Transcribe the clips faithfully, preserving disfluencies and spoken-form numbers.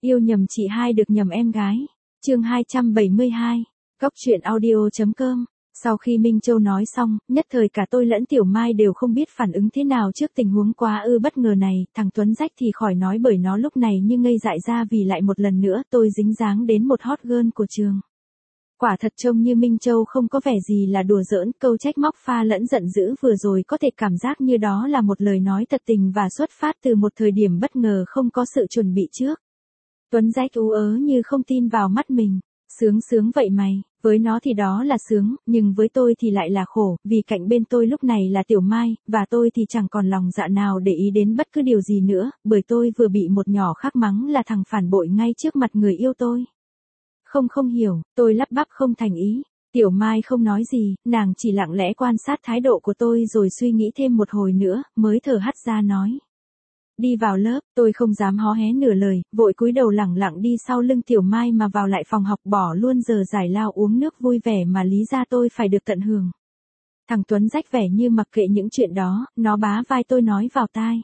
Yêu nhầm chị hai được nhầm em gái. Chương hai trăm bảy mươi hai. Góc truyện audio chấm com. Sau khi Minh Châu nói xong, nhất thời cả tôi lẫn Tiểu Mai đều không biết phản ứng thế nào trước tình huống quá ư bất ngờ này, thằng Tuấn Rách thì khỏi nói bởi nó lúc này như ngây dại ra vì lại một lần nữa tôi dính dáng đến một hot girl của trường. Quả thật trông như Minh Châu không có vẻ gì là đùa giỡn, câu trách móc pha lẫn giận dữ vừa rồi có thể cảm giác như đó là một lời nói thật tình và xuất phát từ một thời điểm bất ngờ không có sự chuẩn bị trước. Tuấn Rách ú ớ như không tin vào mắt mình. Sướng sướng vậy mày, với nó thì đó là sướng, nhưng với tôi thì lại là khổ, vì cạnh bên tôi lúc này là Tiểu Mai, và tôi thì chẳng còn lòng dạ nào để ý đến bất cứ điều gì nữa, bởi tôi vừa bị một nhỏ khác mắng là thằng phản bội ngay trước mặt người yêu tôi. Không không hiểu, tôi lắp bắp không thành ý. Tiểu Mai không nói gì, nàng chỉ lặng lẽ quan sát thái độ của tôi rồi suy nghĩ thêm một hồi nữa, mới thở hắt ra nói. Đi vào lớp, tôi không dám hó hé nửa lời, vội cúi đầu lẳng lặng đi sau lưng Tiểu Mai mà vào lại phòng học bỏ luôn giờ giải lao uống nước vui vẻ mà lý ra tôi phải được tận hưởng. Thằng Tuấn Rách vẻ như mặc kệ những chuyện đó, nó bá vai tôi nói vào tai.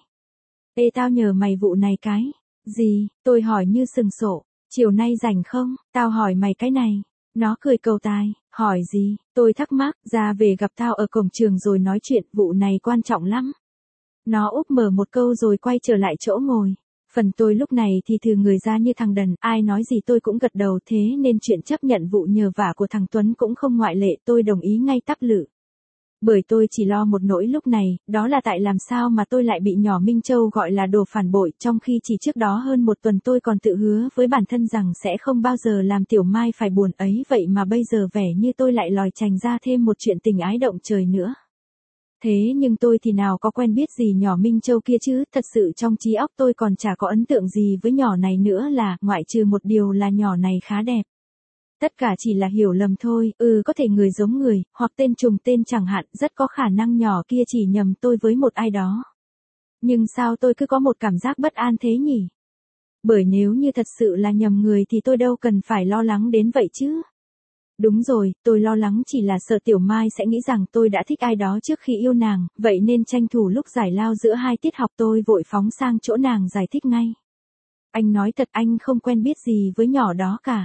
Ê tao nhờ mày vụ này cái. Gì, tôi hỏi như sừng sộ, chiều nay rảnh không, tao hỏi mày cái này. Nó cười cầu tài, hỏi gì, tôi thắc mắc, ra về gặp tao ở cổng trường rồi nói chuyện, vụ này quan trọng lắm. Nó úp mở một câu rồi quay trở lại chỗ ngồi. Phần tôi lúc này thì thừ người ra như thằng đần, ai nói gì tôi cũng gật đầu, thế nên chuyện chấp nhận vụ nhờ vả của thằng Tuấn cũng không ngoại lệ, tôi đồng ý ngay tắp lự. Bởi tôi chỉ lo một nỗi lúc này, đó là tại làm sao mà tôi lại bị nhỏ Minh Châu gọi là đồ phản bội, trong khi chỉ trước đó hơn một tuần tôi còn tự hứa với bản thân rằng sẽ không bao giờ làm Tiểu Mai phải buồn ấy, vậy mà bây giờ vẻ như tôi lại lòi chành ra thêm một chuyện tình ái động trời nữa. Thế nhưng tôi thì nào có quen biết gì nhỏ Minh Châu kia chứ, thật sự trong trí óc tôi còn chả có ấn tượng gì với nhỏ này nữa là, ngoại trừ một điều là nhỏ này khá đẹp. Tất cả chỉ là hiểu lầm thôi, ừ có thể người giống người, hoặc tên trùng tên chẳng hạn, rất có khả năng nhỏ kia chỉ nhầm tôi với một ai đó. Nhưng sao tôi cứ có một cảm giác bất an thế nhỉ? Bởi nếu như thật sự là nhầm người thì tôi đâu cần phải lo lắng đến vậy chứ. Đúng rồi, tôi lo lắng chỉ là sợ Tiểu Mai sẽ nghĩ rằng tôi đã thích ai đó trước khi yêu nàng, vậy nên tranh thủ lúc giải lao giữa hai tiết học tôi vội phóng sang chỗ nàng giải thích ngay. Anh nói thật anh không quen biết gì với nhỏ đó cả.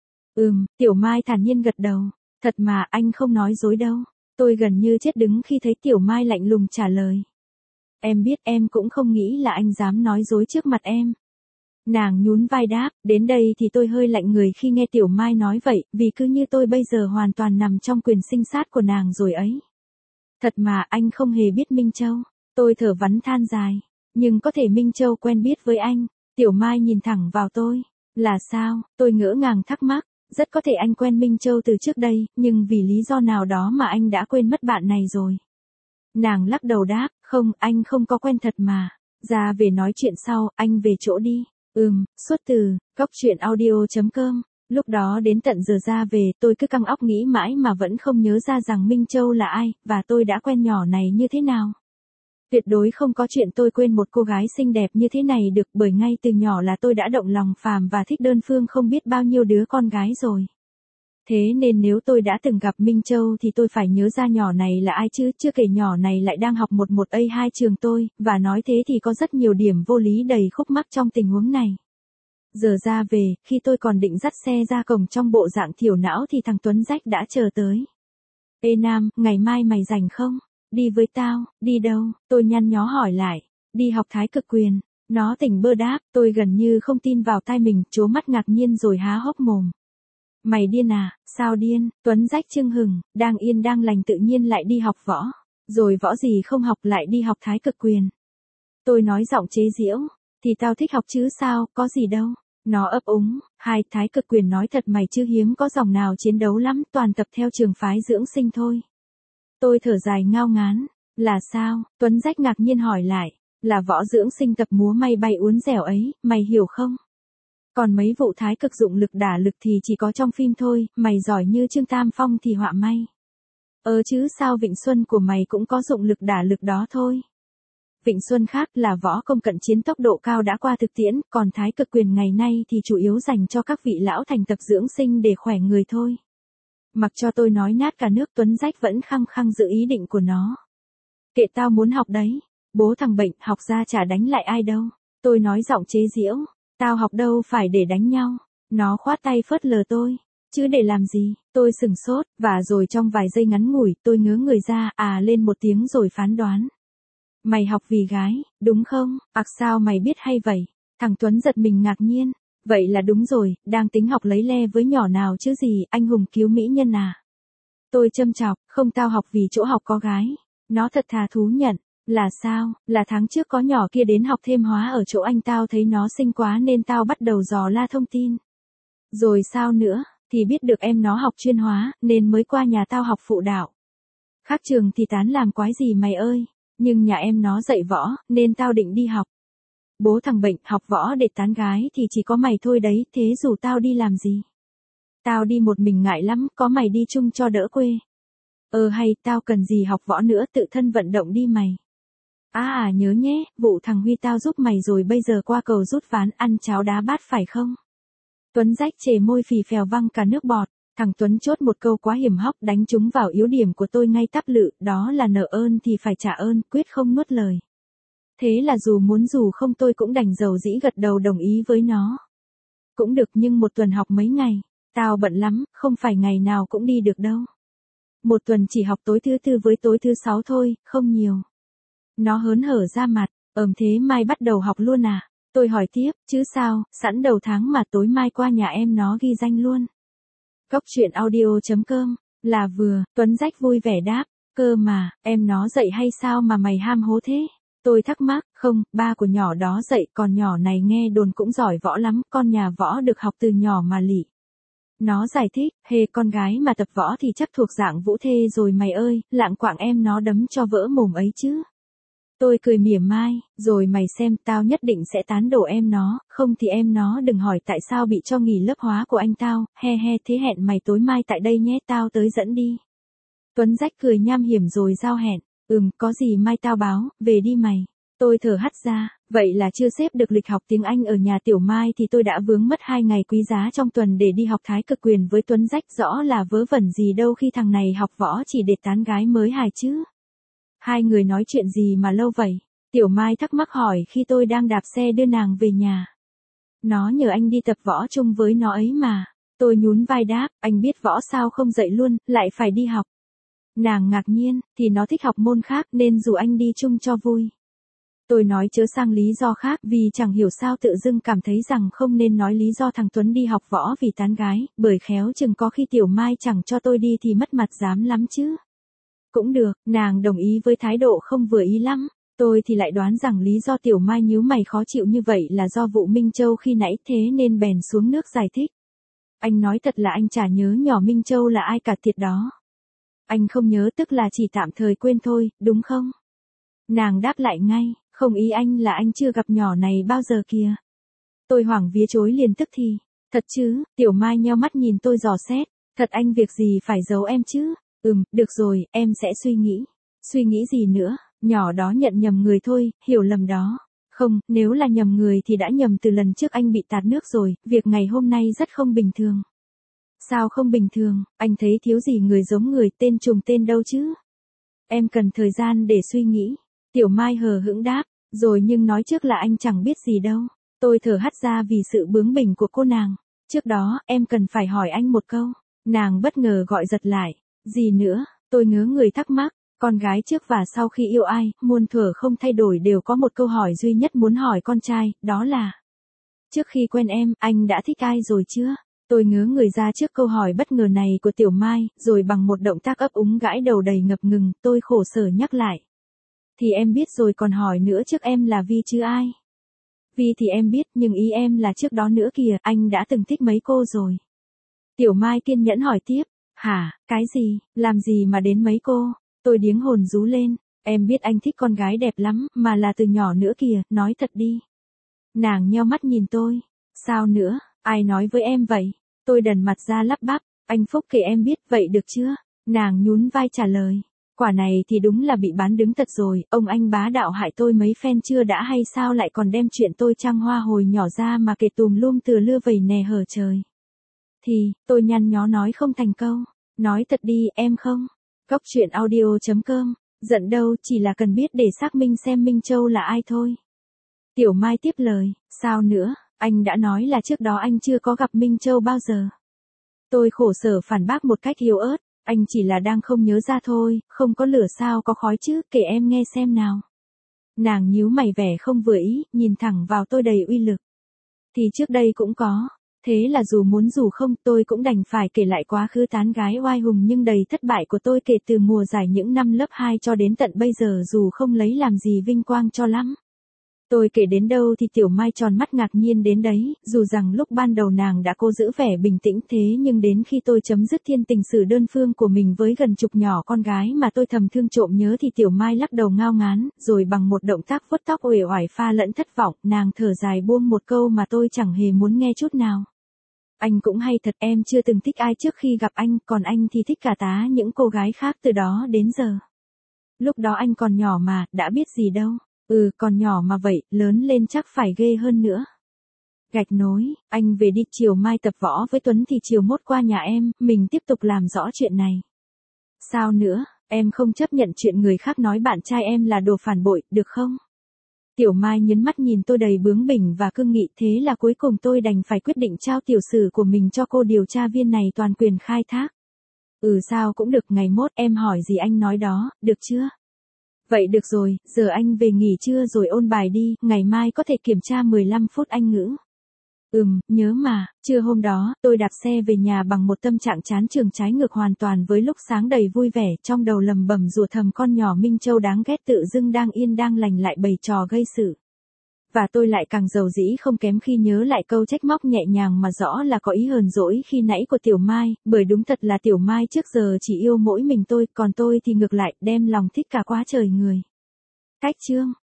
Ừm, Tiểu Mai thản nhiên gật đầu. Thật mà anh không nói dối đâu. Tôi gần như chết đứng khi thấy Tiểu Mai lạnh lùng trả lời. Em biết em cũng không nghĩ là anh dám nói dối trước mặt em. Nàng nhún vai đáp, đến đây thì tôi hơi lạnh người khi nghe Tiểu Mai nói vậy, vì cứ như tôi bây giờ hoàn toàn nằm trong quyền sinh sát của nàng rồi ấy. Thật mà anh không hề biết Minh Châu. Tôi thở vắn than dài. Nhưng có thể Minh Châu quen biết với anh. Tiểu Mai nhìn thẳng vào tôi. Là sao? Tôi ngỡ ngàng thắc mắc. Rất có thể anh quen Minh Châu từ trước đây, nhưng vì lý do nào đó mà anh đã quên mất bạn này rồi. Nàng lắc đầu đáp, không, anh không có quen thật mà. Ra về nói chuyện sau, anh về chỗ đi. Ừm, xuất từ, góc truyện audio chấm com. Lúc đó đến tận giờ ra về, tôi cứ căng óc nghĩ mãi mà vẫn không nhớ ra rằng Minh Châu là ai, và tôi đã quen nhỏ này như thế nào. Tuyệt đối không có chuyện tôi quên một cô gái xinh đẹp như thế này được, bởi ngay từ nhỏ là tôi đã động lòng phàm và thích đơn phương không biết bao nhiêu đứa con gái rồi. Thế nên nếu tôi đã từng gặp Minh Châu thì tôi phải nhớ ra nhỏ này là ai chứ, chưa kể nhỏ này lại đang học một một A hai trường tôi, và nói thế thì có rất nhiều điểm vô lý đầy khúc mắc trong tình huống này. Giờ ra về, khi tôi còn định dắt xe ra cổng trong bộ dạng thiểu não thì thằng Tuấn Rách đã chờ tới. Ê Nam, ngày mai mày rảnh không? Đi với tao, đi đâu? Tôi nhăn nhó hỏi lại. Đi học Thái Cực Quyền. Nó tỉnh bơ đáp, tôi gần như không tin vào tai mình, trố mắt ngạc nhiên rồi há hốc mồm. Mày điên à, sao điên? Tuấn Rách chưng hừng, đang yên đang lành tự nhiên lại đi học võ. Rồi võ gì không học lại đi học Thái Cực Quyền. Tôi nói giọng chế giễu, thì tao thích học chứ sao, có gì đâu. Nó ấp úng, hai Thái Cực Quyền nói thật mày chứ hiếm có dòng nào chiến đấu lắm, toàn tập theo trường phái dưỡng sinh thôi. Tôi thở dài ngao ngán, là sao? Tuấn Rách ngạc nhiên hỏi lại, là võ dưỡng sinh tập múa may bay uốn dẻo ấy, mày hiểu không? Còn mấy vụ thái cực dụng lực đả lực thì chỉ có trong phim thôi, mày giỏi như Trương Tam Phong thì họa may. Ờ chứ sao Vịnh Xuân của mày cũng có dụng lực đả lực đó thôi. Vịnh Xuân khác là võ công cận chiến tốc độ cao đã qua thực tiễn, còn Thái Cực Quyền ngày nay thì chủ yếu dành cho các vị lão thành tập dưỡng sinh để khỏe người thôi. Mặc cho tôi nói nát cả nước, Tuấn Rách vẫn khăng khăng giữ ý định của nó. Kệ tao muốn học đấy, bố thằng bệnh học ra chả đánh lại ai đâu. Tôi nói giọng chế giễu, Tao học đâu phải để đánh nhau. Nó khoát tay phớt lờ tôi. Chứ để làm gì? Tôi sửng sốt, và rồi trong vài giây ngắn ngủi, tôi ngớ người ra, à lên một tiếng rồi phán đoán. Mày học vì gái, đúng không? Ặc sao mày biết hay vậy? Thằng Tuấn giật mình ngạc nhiên. Vậy là đúng rồi, đang tính học lấy le với nhỏ nào chứ gì, anh hùng cứu mỹ nhân à? Tôi châm chọc, không tao học vì chỗ học có gái. Nó thật thà thú nhận. Là sao? Là tháng trước có nhỏ kia đến học thêm hóa ở chỗ anh, tao thấy nó xinh quá nên tao bắt đầu dò la thông tin. Rồi sao nữa? Thì biết được em nó học chuyên hóa, nên mới qua nhà tao học phụ đạo. Khác trường thì tán làm quái gì mày ơi, nhưng nhà em nó dạy võ, nên tao định đi học. Bố thằng bệnh, học võ để tán gái thì chỉ có mày thôi đấy, thế dù tao đi làm gì? Tao đi một mình ngại lắm, có mày đi chung cho đỡ quê. Ờ hay, tao cần gì học võ nữa, tự thân vận động đi mày. À à nhớ nhé, vụ thằng Huy tao giúp mày rồi, bây giờ qua cầu rút ván ăn cháo đá bát phải không? Tuấn rách chề môi phì phèo văng cả nước bọt. Thằng Tuấn chốt một câu quá hiểm hóc đánh trúng vào yếu điểm của tôi ngay tắp lự, đó là nợ ơn thì phải trả ơn, quyết không nuốt lời. Thế là dù muốn dù không tôi cũng đành dầu dĩ gật đầu đồng ý với nó. Cũng được, nhưng một tuần học mấy ngày? Tao bận lắm, không phải ngày nào cũng đi được đâu. Một tuần chỉ học tối thứ tư với tối thứ sáu thôi, không nhiều. Nó hớn hở ra mặt, ờm thế mai bắt đầu học luôn à? Tôi hỏi tiếp, chứ sao, sẵn đầu tháng mà, tối mai qua nhà em nó ghi danh luôn. Cóc truyện audio chấm com, là vừa, Tuấn rách vui vẻ đáp, cơ mà, em nó dạy hay sao mà mày ham hố thế? Tôi thắc mắc, không, ba của nhỏ đó dạy, còn nhỏ này nghe đồn cũng giỏi võ lắm, con nhà võ được học từ nhỏ mà lị. Nó giải thích, hề con gái mà tập võ thì chắc thuộc dạng vũ thê rồi mày ơi, lạng quạng em nó đấm cho vỡ mồm ấy chứ. Tôi cười mỉa mai, rồi mày xem, tao nhất định sẽ tán đổ em nó, không thì em nó đừng hỏi tại sao bị cho nghỉ lớp hóa của anh tao, he he, thế hẹn mày tối mai tại đây nhé, tao tới dẫn đi. Tuấn rách cười nham hiểm rồi giao hẹn, ừm, có gì mai tao báo, về đi mày. Tôi thở hắt ra, vậy là chưa xếp được lịch học tiếng Anh ở nhà Tiểu Mai thì tôi đã vướng mất hai ngày quý giá trong tuần để đi học thái cực quyền với Tuấn rách, rõ là vớ vẩn gì đâu khi thằng này học võ chỉ để tán gái mới hài chứ. Hai người nói chuyện gì mà lâu vậy? Tiểu Mai thắc mắc hỏi khi tôi đang đạp xe đưa nàng về nhà. Nó nhờ anh đi tập võ chung với nó ấy mà. Tôi nhún vai đáp, anh biết võ sao không dạy luôn, lại phải đi học. Nàng ngạc nhiên, thì nó thích học môn khác nên rủ anh đi chung cho vui. Tôi nói chớ sang lý do khác vì chẳng hiểu sao tự dưng cảm thấy rằng không nên nói lý do thằng Tuấn đi học võ vì tán gái, bởi khéo chừng có khi Tiểu Mai chẳng cho tôi đi thì mất mặt dám lắm chứ. Cũng được, nàng đồng ý với thái độ không vừa ý lắm. Tôi thì lại đoán rằng lý do Tiểu Mai nhíu mày khó chịu như vậy là do vụ Minh Châu khi nãy, thế nên bèn xuống nước giải thích. Anh nói thật là anh chả nhớ nhỏ Minh Châu là ai cả thiệt đó. Anh không nhớ tức là chỉ tạm thời quên thôi, đúng không? Nàng đáp lại ngay, không, ý anh là anh chưa gặp nhỏ này bao giờ kìa. Tôi hoảng vía chối liền tức thì, thật chứ? Tiểu Mai nheo mắt nhìn tôi dò xét, thật anh, việc gì phải giấu em chứ? Ừm, được rồi, em sẽ suy nghĩ. Suy nghĩ gì nữa, nhỏ đó nhận nhầm người thôi, hiểu lầm đó. Không, nếu là nhầm người thì đã nhầm từ lần trước anh bị tạt nước rồi, việc ngày hôm nay rất không bình thường. Sao không bình thường, anh thấy thiếu gì người giống người, tên trùng tên đâu chứ? Em cần thời gian để suy nghĩ. Tiểu Mai hờ hững đáp, rồi nhưng nói trước là anh chẳng biết gì đâu. Tôi thở hắt ra vì sự bướng bỉnh của cô nàng. Trước đó, em cần phải hỏi anh một câu. Nàng bất ngờ gọi giật lại. Gì nữa? Tôi ngớ người thắc mắc. Con gái trước và sau khi yêu ai, muôn thuở không thay đổi đều có một câu hỏi duy nhất muốn hỏi con trai, đó là: trước khi quen em, anh đã thích ai rồi chưa? Tôi ngớ người ra trước câu hỏi bất ngờ này của Tiểu Mai, rồi bằng một động tác ấp úng gãi đầu đầy ngập ngừng, tôi khổ sở nhắc lại. Thì em biết rồi, còn hỏi nữa, trước em là Vi chứ ai? Vi thì em biết, nhưng ý em là trước đó nữa kìa, anh đã từng thích mấy cô rồi. Tiểu Mai kiên nhẫn hỏi tiếp. Hả, cái gì, làm gì mà đến mấy cô? Tôi điếng hồn rú lên, em biết anh thích con gái đẹp lắm, mà là từ nhỏ nữa kìa, nói thật đi. Nàng nheo mắt nhìn tôi. Sao nữa, ai nói với em vậy? Tôi đần mặt ra lắp bắp, anh Phúc kể em biết, vậy được chưa? Nàng nhún vai trả lời. Quả này thì đúng là bị bán đứng thật rồi, ông anh bá đạo hại tôi mấy phen chưa đã hay sao lại còn đem chuyện tôi trăng hoa hồi nhỏ ra mà kể tùm lum từa lưa vầy nè hở trời. Thì, tôi nhăn nhó nói không thành câu. Nói thật đi, em không? Cóc truyện audio chấm com, giận đâu, chỉ là cần biết để xác minh xem Minh Châu là ai thôi. Tiểu Mai tiếp lời, sao nữa, Anh đã nói là trước đó anh chưa có gặp Minh Châu bao giờ. Tôi khổ sở phản bác một cách yếu ớt, anh chỉ là đang không nhớ ra thôi, không có lửa sao có khói chứ, kể em nghe xem nào. Nàng nhíu mày vẻ không vừa ý, nhìn thẳng vào tôi đầy uy lực. Thì trước đây cũng có, thế là dù muốn dù không tôi cũng đành phải kể lại quá khứ tán gái oai hùng nhưng đầy thất bại của tôi kể từ mùa giải những năm lớp hai cho đến tận bây giờ dù không lấy làm gì vinh quang cho lắm. Tôi kể đến đâu thì Tiểu Mai tròn mắt ngạc nhiên đến đấy, dù rằng lúc ban đầu nàng đã cố giữ vẻ bình tĩnh thế nhưng đến khi tôi chấm dứt thiên tình sử đơn phương của mình với gần chục nhỏ con gái mà tôi thầm thương trộm nhớ thì Tiểu Mai lắc đầu ngao ngán, rồi bằng một động tác vuốt tóc uể oải pha lẫn thất vọng, nàng thở dài buông một câu mà tôi chẳng hề muốn nghe chút nào. Anh cũng hay thật, em chưa từng thích ai trước khi gặp anh, còn anh thì thích cả tá những cô gái khác từ đó đến giờ. Lúc đó anh còn nhỏ mà, đã biết gì đâu. Ừ, còn nhỏ mà vậy, lớn lên chắc phải ghê hơn nữa. Gạch nối, anh về đi, chiều mai tập võ với Tuấn thì chiều mốt qua nhà em, mình tiếp tục làm rõ chuyện này. Sao nữa, em không chấp nhận chuyện người khác nói bạn trai em là đồ phản bội, được không? Tiểu Mai nhấn mắt nhìn tôi đầy bướng bỉnh và cương nghị, thế là cuối cùng tôi đành phải quyết định trao tiểu sử của mình cho cô điều tra viên này toàn quyền khai thác. Ừ sao cũng được, ngày mốt em hỏi gì anh nói đó, được chưa? Vậy được rồi, giờ anh về nghỉ trưa rồi ôn bài đi, ngày mai có thể kiểm tra mười lăm phút Anh ngữ. Ừm, nhớ mà, trưa hôm đó, tôi đạp xe về nhà bằng một tâm trạng chán trường trái ngược hoàn toàn với lúc sáng đầy vui vẻ, trong đầu lầm bầm rủa thầm con nhỏ Minh Châu đáng ghét tự dưng đang yên đang lành lại bày trò gây sự. Và tôi lại càng giàu dĩ không kém khi nhớ lại câu trách móc nhẹ nhàng mà rõ là có ý hờn dỗi khi nãy của Tiểu Mai, bởi đúng thật là Tiểu Mai trước giờ chỉ yêu mỗi mình tôi, còn tôi thì ngược lại, đem lòng thích cả quá trời người. Cách chương